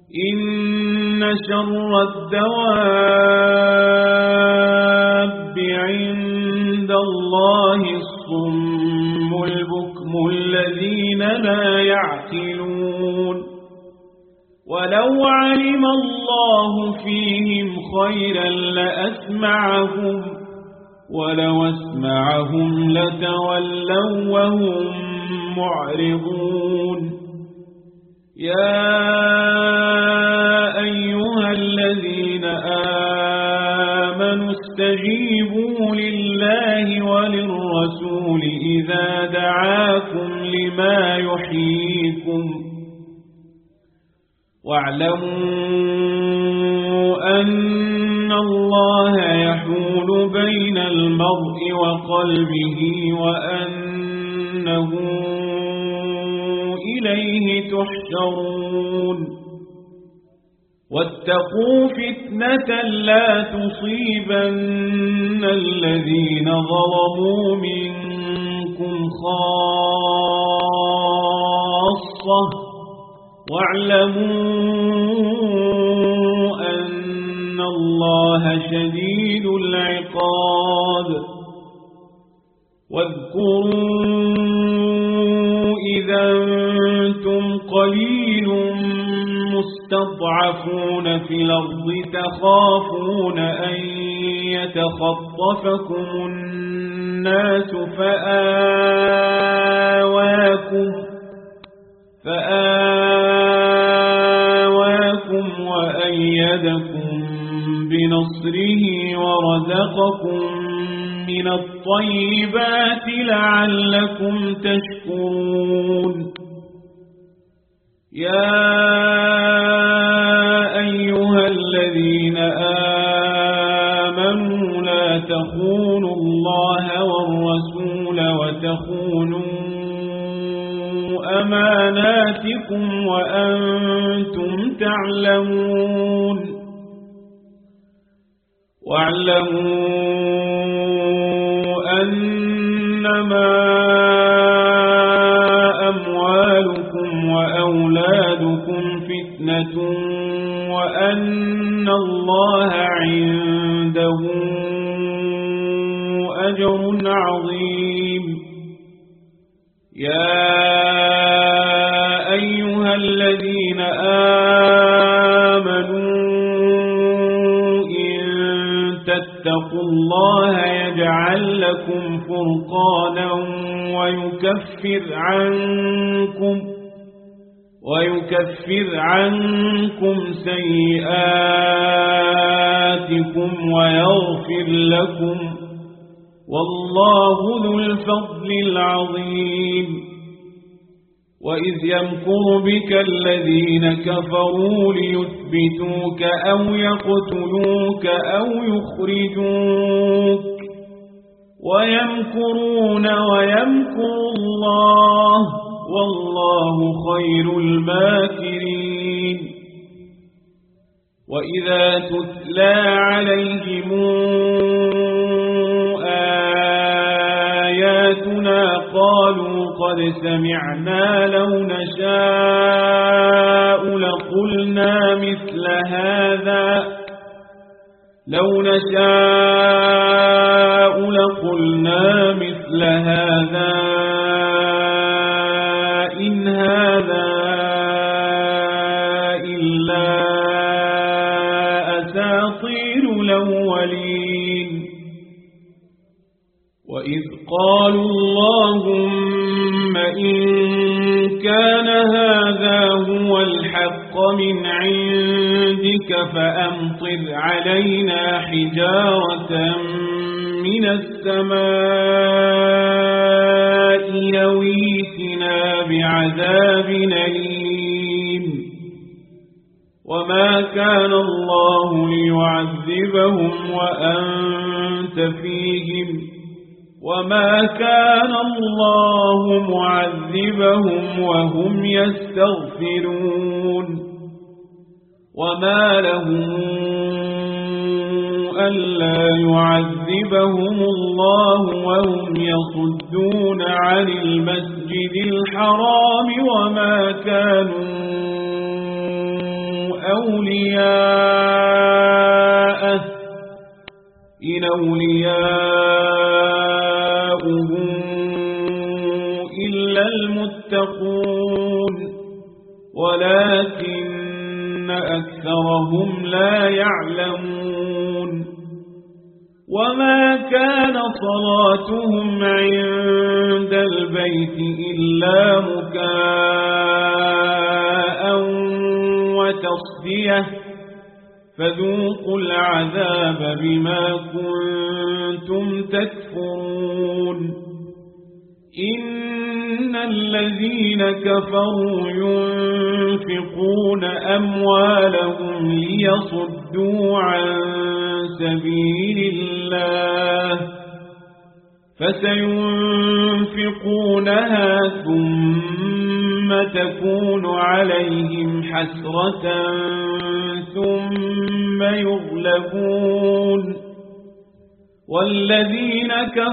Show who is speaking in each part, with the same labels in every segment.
Speaker 1: إن شر الدواب عند الله الصم البكم الذين لا يعقلون ولو علم الله فيهم خيرا لأسمعهم ولو أسمعهم لتولوا وهم معرضون يا أيها الذين آمنوا استجيبوا لله وللرسول إذا دعاكم لما يحييكم واعلموا أن الله يحول بين المرء وقلبه وأنه إليه تحشرون واتقوا فتنة لا تصيبن الذين ظلموا منكم خاصة واعلموا أن الله شديد العقاب واذكروا إذا أنتم قليل مستضعفون في الأرض تخافون أن يتخطفكم الناس فآواكم وأيدكم بنصره ورزقكم من الطيبات لعلكم تشكرون يا أيها الذين آمنوا لا تخونوا الله والرسول وتخونوا أماناتكم وأنتم تعلمون واعلموا أنما أموالكم وأولادكم فتنة وأن الله عنده أجر عظيم يا أيها الذين آمنوا إن تتقوا الله يجعل لكم فرقانا ويكفر عنكم سيئاتكم ويغفر لكم والله ذو الفضل العظيم وإذ يمكر بك الذين كفروا ليثبتوك أو يقتلوك أو يخرجوك ويمكرون ويمكر الله والله خير الماكرين وإذا تتلى عليهم آياتنا قالوا قد سمعنا لو نشاء لقلنا مثل هذا إن هذا إلا أساطير الأولين وإذ قالوا اللهم إن كان هذا هو الحق من عندك فأمطر علينا حجارة من السماء يويتنا بعذاب أليم وما كان الله ليعذبهم وأنت فيهم وما كان الله معذبهم وهم يستغفرون وما لهم ألا يعذبهم الله وهم يصدون عن المسجد الحرام وما كانوا أولياءه إن أولياؤه إلا المتقون ولكن أكثرهم لا يعلمون وما كان صلاتهم عند البيت إلا مكاء وتصدية فذوقوا العذاب بما كنتم تكفرون إن الذين كفروا ينفقون أموالهم ليصدوا عن سبيل الله فسينفقونها ثم تكون عليهم حسرة ثم يغلبون والذين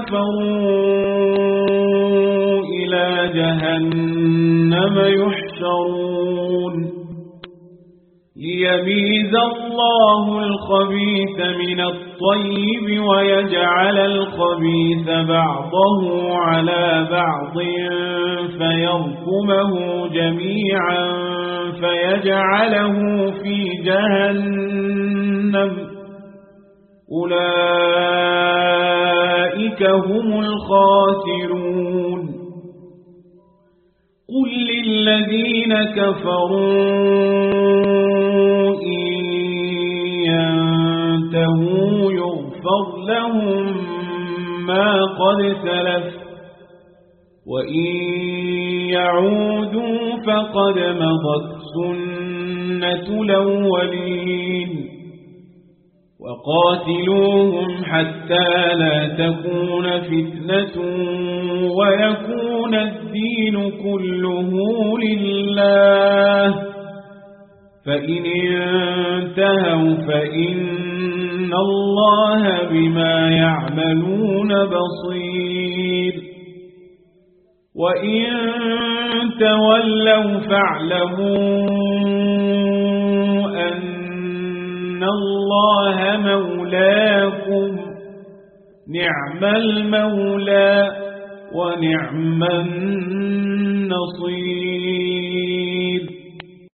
Speaker 1: كفروا إلى جهنم يحشرون ليميز الله الخبيث من الطيب ويجعل الخبيث بعضه على بعض فيركمه جميعا فيجعله في جهنم أولئك هم الخاسرون قل للذين كفروا إن ينتهوا يغفر لهم ما قد سلف وإن يعودوا فقد مضت سنة الأولين وقاتلوهم حتى لا تكون فتنة ويكون الدين كله لله فإن انتهوا فإن الله بما يعملون بصير وإن تولوا فاعلموا أن الله مولاكم نعم المولى ونعم النصير